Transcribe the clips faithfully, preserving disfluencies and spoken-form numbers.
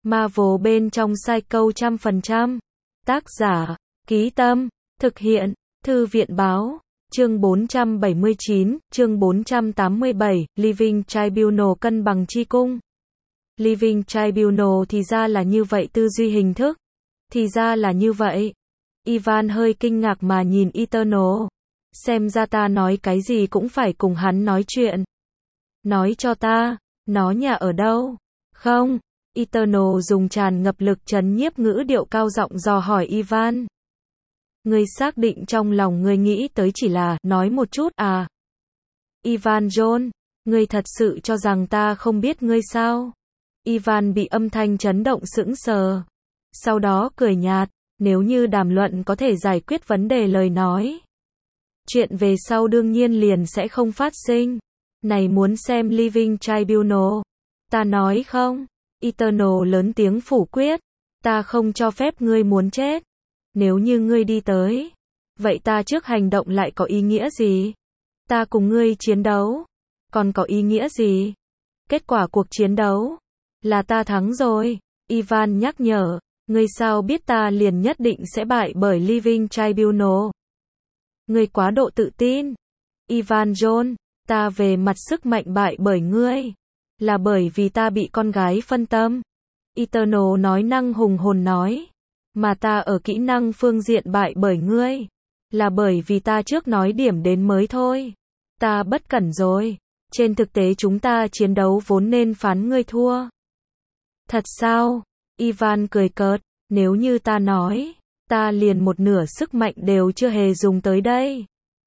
Marvel bên trong Psycho trăm phần trăm. Tác giả, Ký Tâm, thực hiện, Thư viện báo. Chương bốn trăm bảy mươi chín, chương bốn trăm tám mươi bảy, Living Tribunal cân bằng chi cung. Living Tribunal thì ra là như vậy, tư duy hình thức. Thì ra là như vậy. Ivan hơi kinh ngạc mà nhìn Eternal. Xem ra ta nói cái gì cũng phải cùng hắn nói chuyện. Nói cho ta, nó nhà ở đâu? Không. Eternal dùng tràn ngập lực trấn nhiếp ngữ điệu cao giọng dò hỏi Ivan. Ngươi xác định trong lòng ngươi nghĩ tới chỉ là nói một chút à? Ivan John, ngươi thật sự cho rằng ta không biết ngươi sao? Ivan bị âm thanh chấn động sững sờ. Sau đó cười nhạt, nếu như đàm luận có thể giải quyết vấn đề lời nói. Chuyện về sau đương nhiên liền sẽ không phát sinh. Này muốn xem Living Tribunal. Ta nói không? Eternal lớn tiếng phủ quyết. Ta không cho phép ngươi muốn chết. Nếu như ngươi đi tới. Vậy ta trước hành động lại có ý nghĩa gì? Ta cùng ngươi chiến đấu. Còn có ý nghĩa gì? Kết quả cuộc chiến đấu. Là ta thắng rồi. Ivan nhắc nhở. Ngươi sao biết ta liền nhất định sẽ bại bởi Living Tribunal? Ngươi quá độ tự tin. Ivan John, ta về mặt sức mạnh bại bởi ngươi. Là bởi vì ta bị con gái phân tâm. Eternal nói năng hùng hồn nói. Mà ta ở kỹ năng phương diện bại bởi ngươi. Là bởi vì ta trước nói điểm đến mới thôi. Ta bất cẩn rồi. Trên thực tế chúng ta chiến đấu vốn nên phán ngươi thua. Thật sao? Ivan cười cợt. Nếu như ta nói, ta liền một nửa sức mạnh đều chưa hề dùng tới đây.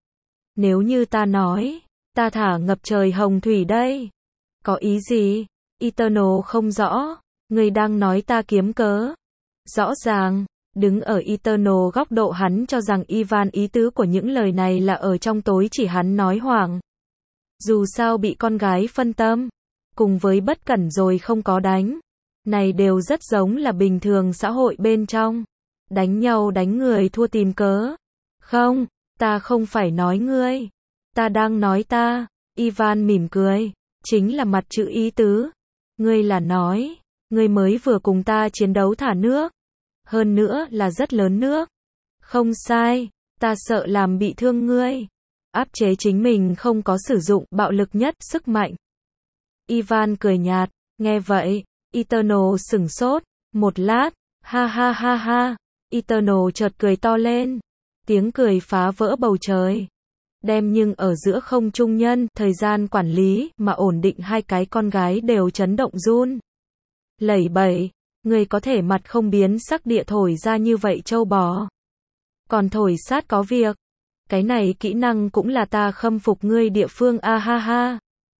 Nếu như ta nói, ta thả ngập trời hồng thủy đây. Có ý gì? Eternal không rõ. Ngươi đang nói ta kiếm cớ. Rõ ràng, đứng ở Eternal góc độ hắn cho rằng Ivan ý tứ của những lời này là ở trong tối chỉ hắn nói hoảng. Dù sao bị con gái phân tâm, cùng với bất cẩn rồi không có đánh. Này đều rất giống là bình thường xã hội bên trong. Đánh nhau đánh người thua tìm cớ. Không, ta không phải nói ngươi. Ta đang nói ta. Ivan mỉm cười. Chính là mặt chữ ý tứ. Ngươi là nói. Ngươi mới vừa cùng ta chiến đấu thả nước. Hơn nữa là rất lớn nước. Không sai. Ta sợ làm bị thương ngươi. Áp chế chính mình không có sử dụng bạo lực nhất sức mạnh. Ivan cười nhạt. Nghe vậy. Eternal sửng sốt, một lát, ha ha ha ha, Eternal chợt cười to lên, tiếng cười phá vỡ bầu trời, đem nhưng ở giữa không trung nhân, thời gian quản lý, mà ổn định hai cái con gái đều chấn động run. Lẩy bẩy, người có thể mặt không biến sắc địa thổi ra như vậy trâu bò. Còn thổi sát có việc, cái này kỹ năng cũng là ta khâm phục ngươi địa phương a ha ha.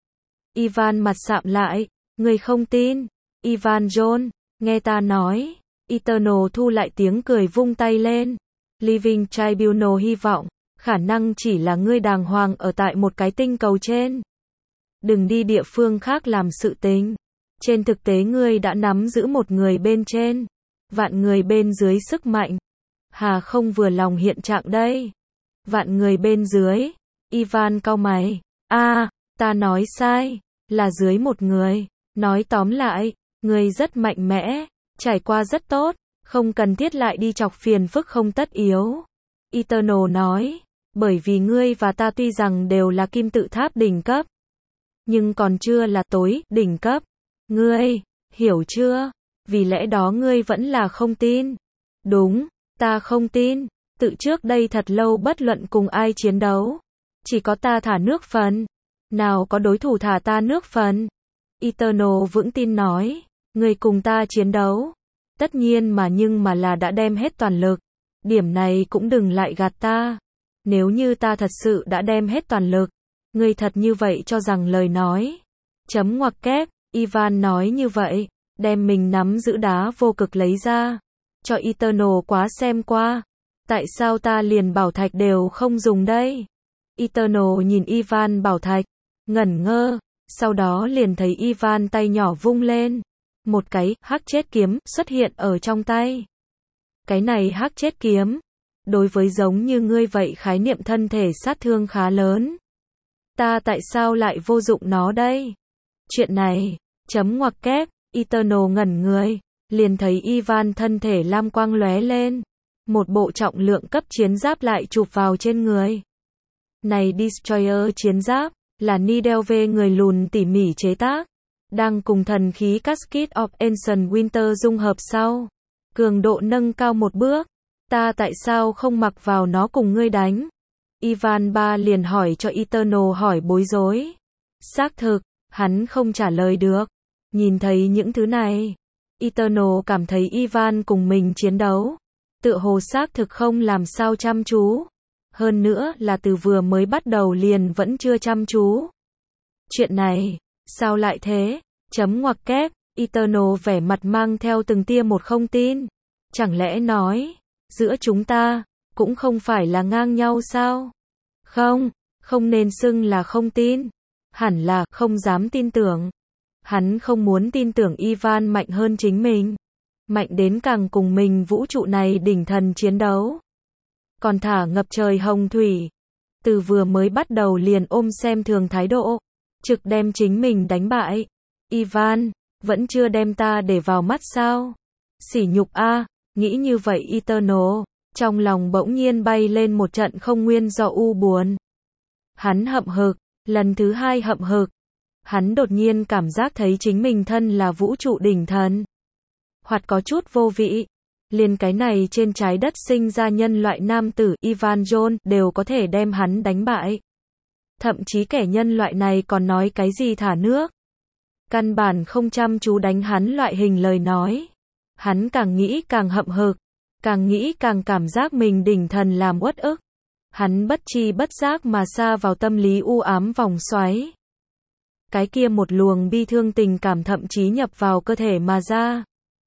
Ivan mặt sạm lại, ngươi không tin. Ivan John, nghe ta nói. Eternal thu lại tiếng cười vung tay lên. Living Tribunal hy vọng, khả năng chỉ là ngươi đàng hoàng ở tại một cái tinh cầu trên. Đừng đi địa phương khác làm sự tình. Trên thực tế ngươi đã nắm giữ một người bên trên. Vạn người bên dưới sức mạnh. Hà không vừa lòng hiện trạng đây. Vạn người bên dưới. Ivan cau mày. A, ta nói sai. Là dưới một người. Nói tóm lại. Ngươi rất mạnh mẽ, trải qua rất tốt, không cần thiết lại đi chọc phiền phức không tất yếu. Eternal nói, bởi vì ngươi và ta tuy rằng đều là kim tự tháp đỉnh cấp, nhưng còn chưa là tối đỉnh cấp. Ngươi, hiểu chưa? Vì lẽ đó ngươi vẫn là không tin. Đúng, ta không tin. Tự trước đây thật lâu bất luận cùng ai chiến đấu. Chỉ có ta thả nước phần. Nào có đối thủ thả ta nước phần. Eternal vững tin nói. Ngươi cùng ta chiến đấu. Tất nhiên mà nhưng mà là đã đem hết toàn lực. Điểm này cũng đừng lại gạt ta. Nếu như ta thật sự đã đem hết toàn lực. Ngươi thật như vậy cho rằng lời nói. Chấm ngoặc kép. Ivan nói như vậy. Đem mình nắm giữ đá vô cực lấy ra. Cho Eternal quá xem qua. Tại sao ta liền bảo thạch đều không dùng đây? Eternal nhìn Ivan bảo thạch. Ngẩn ngơ. Sau đó liền thấy Ivan tay nhỏ vung lên. Một cái hắc chết kiếm xuất hiện ở trong tay. Cái này hắc chết kiếm, đối với giống như ngươi vậy khái niệm thân thể sát thương khá lớn. Ta tại sao lại vô dụng nó đây? Chuyện này, chấm ngoặc kép, Eternal ngẩn người, liền thấy Ivan thân thể lam quang lóe lên. Một bộ trọng lượng cấp chiến giáp lại chụp vào trên người. Này Destroyer chiến giáp, là Nidelve người lùn tỉ mỉ chế tác. Đang cùng thần khí Cascade of Ancient Winter dung hợp sau. Cường độ nâng cao một bước. Ta tại sao không mặc vào nó cùng ngươi đánh? Ivan ba liền hỏi cho Eternal hỏi bối rối. Xác thực, hắn không trả lời được. Nhìn thấy những thứ này, Eternal cảm thấy Ivan cùng mình chiến đấu. Tựa hồ xác thực không làm sao chăm chú. Hơn nữa là từ vừa mới bắt đầu liền vẫn chưa chăm chú. Chuyện này, sao lại thế? Chấm ngoặc kép, Eternal vẻ mặt mang theo từng tia một không tin. Chẳng lẽ nói, giữa chúng ta, cũng không phải là ngang nhau sao? Không, không nên xưng là không tin. Hẳn là không dám tin tưởng. Hắn không muốn tin tưởng Ivan mạnh hơn chính mình. Mạnh đến càng cùng mình vũ trụ này đỉnh thần chiến đấu. Còn thả ngập trời hồng thủy. Từ vừa mới bắt đầu liền ôm xem thường thái độ. Trực đem chính mình đánh bại. Ivan, vẫn chưa đem ta để vào mắt sao? Sỉ nhục a, nghĩ như vậy Eternal. Trong lòng bỗng nhiên bay lên một trận không nguyên do u buồn. Hắn hậm hực, lần thứ hai hậm hực. Hắn đột nhiên cảm giác thấy chính mình thân là vũ trụ đỉnh thần. Hoặc có chút vô vị. Liền cái này trên trái đất sinh ra nhân loại nam tử Ivan John đều có thể đem hắn đánh bại. Thậm chí kẻ nhân loại này còn nói cái gì thả nước. Căn bản không chăm chú đánh hắn loại hình lời nói. Hắn càng nghĩ càng hậm hực. Càng nghĩ càng cảm giác mình đỉnh thần làm uất ức. Hắn bất chi bất giác mà sa vào tâm lý u ám vòng xoáy. Cái kia một luồng bi thương tình cảm thậm chí nhập vào cơ thể mà ra.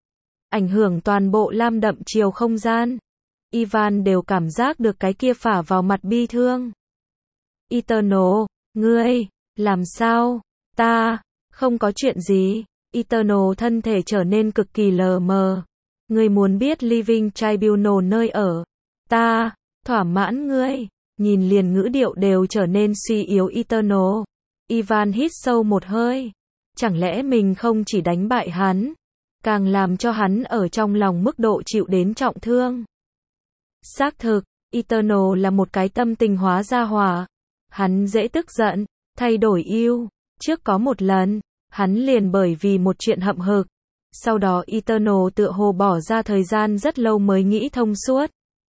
Ảnh hưởng toàn bộ lam đậm chiều không gian. Ivan đều cảm giác được cái kia phả vào mặt bi thương. Eternal, ngươi, làm sao? Ta, không có chuyện gì. Eternal thân thể trở nên cực kỳ lờ mờ. Ngươi muốn biết Living Tribunal nơi ở. Ta, thỏa mãn ngươi. Nhìn liền ngữ điệu đều trở nên suy yếu Eternal. Ivan hít sâu một hơi. Chẳng lẽ mình không chỉ đánh bại hắn, càng làm cho hắn ở trong lòng mức độ chịu đến trọng thương. Xác thực, Eternal là một cái tâm tình hóa ra hỏa. Hắn dễ tức giận, thay đổi yêu. Trước có một lần, hắn liền bởi vì một chuyện hậm hực. Sau đó Eternal tựa hồ bỏ ra thời gian rất lâu mới nghĩ thông suốt.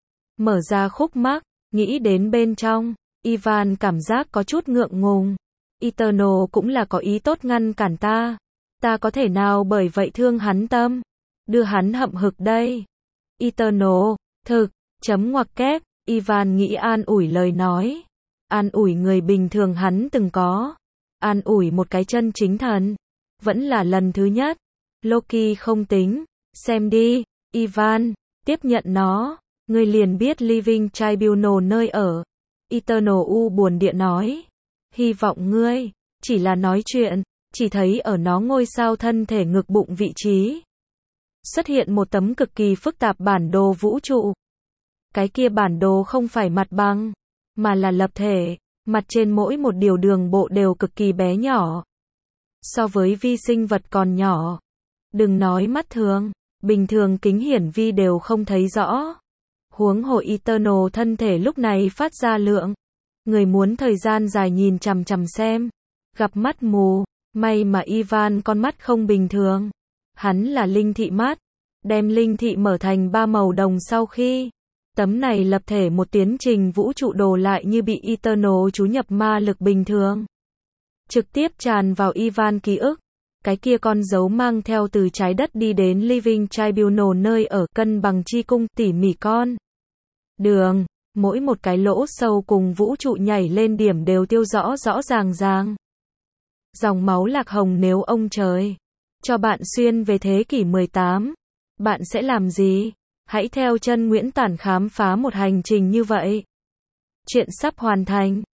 Mở ra khúc mắc, nghĩ đến bên trong, Ivan cảm giác có chút ngượng ngùng. Eternal cũng là có ý tốt ngăn cản ta. Ta có thể nào bởi vậy thương hắn tâm, đưa hắn hậm hực đây. Eternal, thực, chấm ngoặc kép, Ivan nghĩ an ủi lời nói. An ủi người bình thường hắn từng có. An ủi một cái chân chính thần. Vẫn là lần thứ nhất. Loki không tính. Xem đi, Ivan, tiếp nhận nó. Ngươi liền biết Living Tribunal nơi ở. Eternal u buồn địa nói. Hy vọng ngươi, chỉ là nói chuyện, chỉ thấy ở nó ngôi sao thân thể ngực bụng vị trí. Xuất hiện một tấm cực kỳ phức tạp bản đồ vũ trụ. Cái kia bản đồ không phải mặt bằng, mà là lập thể, mặt trên mỗi một điều đường bộ đều cực kỳ bé nhỏ. So với vi sinh vật còn nhỏ. Đừng nói mắt thường, bình thường kính hiển vi đều không thấy rõ. Huống hồ Eternal thân thể lúc này phát ra lượng. Người muốn thời gian dài nhìn chằm chằm xem. Gặp mắt mù, may mà Ivan con mắt không bình thường. Hắn là linh thị mắt. Đem linh thị mở thành ba màu đồng sau khi. Tấm này lập thể một tiến trình vũ trụ đồ lại như bị Eternal chú nhập ma lực bình thường. Trực tiếp tràn vào Ivan ký ức. Cái kia con dấu mang theo từ trái đất đi đến Living Tribunal nơi ở cân bằng chi cung tỉ mỉ con. Đường, mỗi một cái lỗ sâu cùng vũ trụ nhảy lên điểm đều tiêu rõ rõ ràng ràng. Dòng máu lạc hồng nếu ông trời cho bạn xuyên về thế kỷ mười tám, bạn sẽ làm gì? Hãy theo chân Nguyễn Tản khám phá một hành trình như vậy. Chuyện sắp hoàn thành.